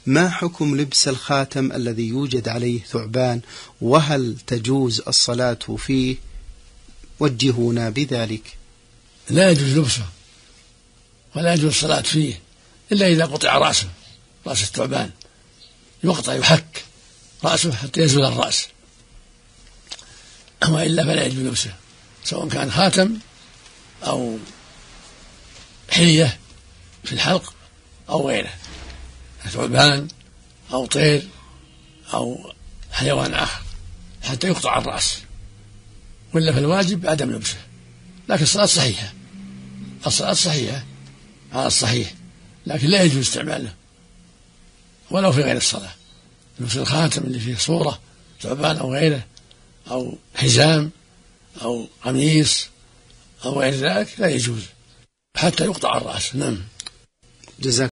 ما حكم لبس الخاتم الذي يوجد عليه ثعبان، وهل تجوز الصلاة فيه؟ وجهونا بذلك. لا يجوز لبسه ولا يجوز الصلاة فيه إلا إذا قطع رأسه، رأس الثعبان يقطع، يحك رأسه حتى يزول الرأس، وإلا فلا يجوز لبسه، سواء كان خاتم أو حلية في الحلق أو غيره، ثعبان أو طير أو حيوان آخر، حتى يقطع الرأس، وإلا فالواجب عدم لبسه. لكن الصلاة صحيحة، الصلاة صحيحة على الصحيح، لكن لا يجوز استعماله ولو في غير الصلاة. لبس الخاتم اللي فيه صورة ثعبان أو غيره، أو حزام أو قميص أو غير ذلك لا يجوز حتى يقطع الرأس. نعم. جزاك